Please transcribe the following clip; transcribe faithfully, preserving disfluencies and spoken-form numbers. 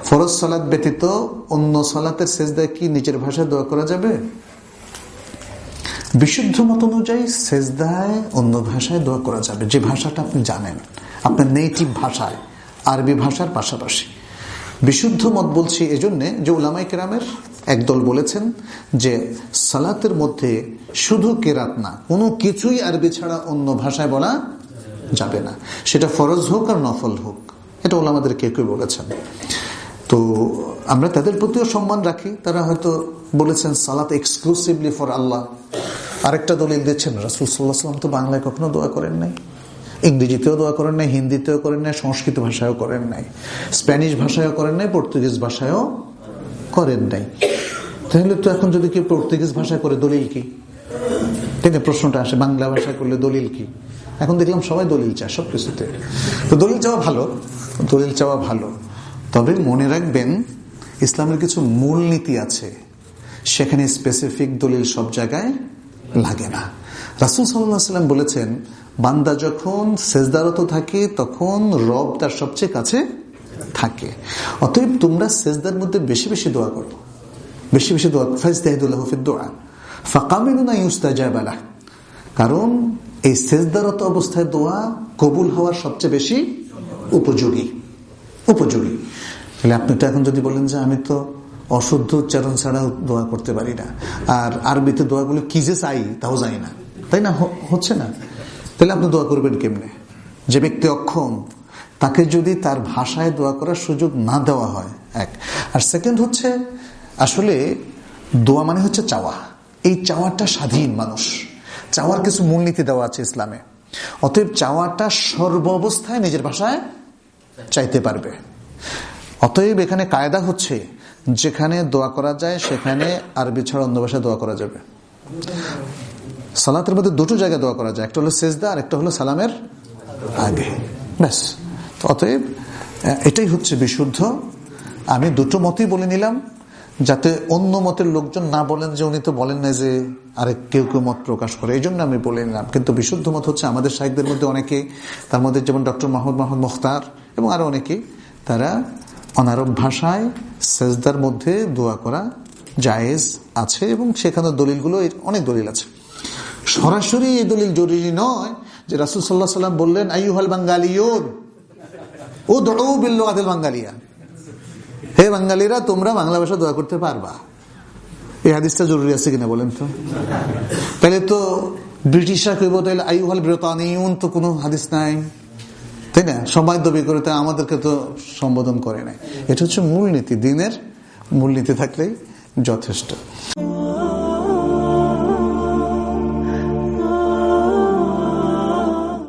ফরজ সালাত ব্যতীত অন্য সালাতের সেজদায় কি নিজের ভাষায় দোয়া করা যাবে? বিশুদ্ধ মত অনুযায়ী সেজদায় অন্য ভাষায় দোয়া করা যাবে, যে ভাষাটা আপনি জানেন, আপনার নেটিভ ভাষায়, আরবি ভাষার পাশাপাশি। বিশুদ্ধ মত বলছি এজন্য যে উলামায়ে কেরামের একদল বলেছেন যে সালাতের মধ্যে শুধু কেরাত না, কোনো কিছুই আরবি ছাড়া অন্য ভাষায় বলা যাবে না, সেটা ফরজ হোক আর নফল হোক। এটা উলামাদের কেউ কেউ বলেছেন। তো আমরা তাদের প্রতিও সম্মান রাখি। তারা হয়তো বলেছেন সালাত এক্সক্লুসিভলি ফর আল্লাহ। আরেকটা দলিল দিচ্ছেন, রাসূল সাল্লাল্লাহু আলাইহি ওয়াসাল্লাম তো বাংলায় কখনো দোয়া করেন নাই, ইংরেজিতেও দোয়া করেন নাই, হিন্দিতেও করেন নাই, সংস্কৃত ভাষায়ও করেন নাই, স্প্যানিশ ভাষায়ও করেন নাই, পর্তুগিজ ভাষায়ও করেন নাই। তাহলে তো এখন যদি কেউ পর্তুগিজ ভাষায় করে দলিল কি? তাই না প্রশ্নটা আসে, বাংলা ভাষায় করলে দলিল কি? এখন দেখলাম সবাই দলিল চায় সব কিছুতে। তো দলিল চাওয়া ভালো, দলিল চাওয়া ভালো, তবে মনে রাখবেন ইসলামের কিছু মূলনীতি আছে, সেখানে স্পেসিফিক দলিল সব জায়গায় লাগে না। রাসূল সাল্লাল্লাহু আলাইহি ওয়াসাল্লাম বলেছেন, বান্দা যখন সেজদারত থাকে তখন রব তার সবচেয়ে কাছে থাকে। অতএব তোমরা সেজদার মধ্যে বেশি বেশি দোয়া করো, বেশি বেশি দোয়া। ফাজতাহিদুল্লাহু ফিদ দুআ ফাকামিলুনা ইউস্তাজাবা লাহ, কারণ এই সেজদারত অবস্থায় দোয়া কবুল হওয়ার সবচেয়ে বেশি উপযোগী উপযোগী তাহলে আপনি তো এখন যদি বলেন যে আমি তো অশুদ্ধ উচ্চারণ ছাড়া দোয়া করতে পারি না, আর আরবিতে দোয়াগুলো কি যে চাই তাও জানি না, তাই না, হচ্ছে না, তাহলে আপনি দোয়া করবেন কেমনে? যে ব্যক্তি অক্ষম তাকে যদি তার ভাষায় দোয়া করার সুযোগ না দেওয়া হয়, এক। আর সেকেন্ড হচ্ছে, আসলে দোয়া মানে হচ্ছে চাওয়া। এই চাওয়াটা স্বাধীন, মানুষ চাওয়ার কিছু মূলনীতি দেওয়া আছে ইসলামে। অতএব চাওয়াটা সর্ব অবস্থায় নিজের ভাষায় চাইতে পারবে। অতএব এখানে কায়দা হচ্ছে, যেখানে দোয়া করা যায় সেখানে আরবি ছাড়া অন্য ভাষায় দোয়া করা যাবে। সালাতের মধ্যে দুটো জায়গায় দোয়া করা যায়, একটা হলো সেজদা আর একটা হলো সালামের আগে, ব্যাস। অতএব এটাই হচ্ছে বিশুদ্ধ। আমি দুটো মতই বলে নিলাম, যাতে অন্য মতের লোকজন না বলেন যে উনি তো বলেন না যে আরেক কেউ কেউ মত প্রকাশ করে, এই জন্য আমি বলে নিলাম। কিন্তু বিশুদ্ধ মত হচ্ছে আমাদের শাইখদের মধ্যে অনেকে, তার মধ্যে যেমন ডক্টর মাহমুদ মাহমুদ মুখতার এবং আরো অনেকে, তারা অনারব ভাষায় সেজদার মধ্যে দোয়া করা জায়েজ আছে, এবং সেখানে দলিলগুলো অনেক দলিল আছে। সরাসরি এই দলিল জরুরি নয় যে রাসূল সাল্লাল্লাহু আলাইহি ওয়াসাল্লাম বললেন আইয়ুহাল বাঙ্গালিয়ুন উদউ বিল লুগাতিল বাঙ্গালিয়া, হে বাঙালিরা তোমরা বাংলা ভাষা দোয়া করতে পারবা। এই হাদিসটা জরুরি আছে কিনা বলেন তো? তাহলে তো ব্রিটিশরা কইব তাহলে আইয়ুহাল ব্রিতানিয়ুন, তো কোনো হাদিস নাই, তাই না? সবাই দাবি করে, তাই আমাদেরকে তো সম্বোধন করে নাই। এটা হচ্ছে মূলনীতি, দিনের মূলনীতি থাকলেই যথেষ্ট।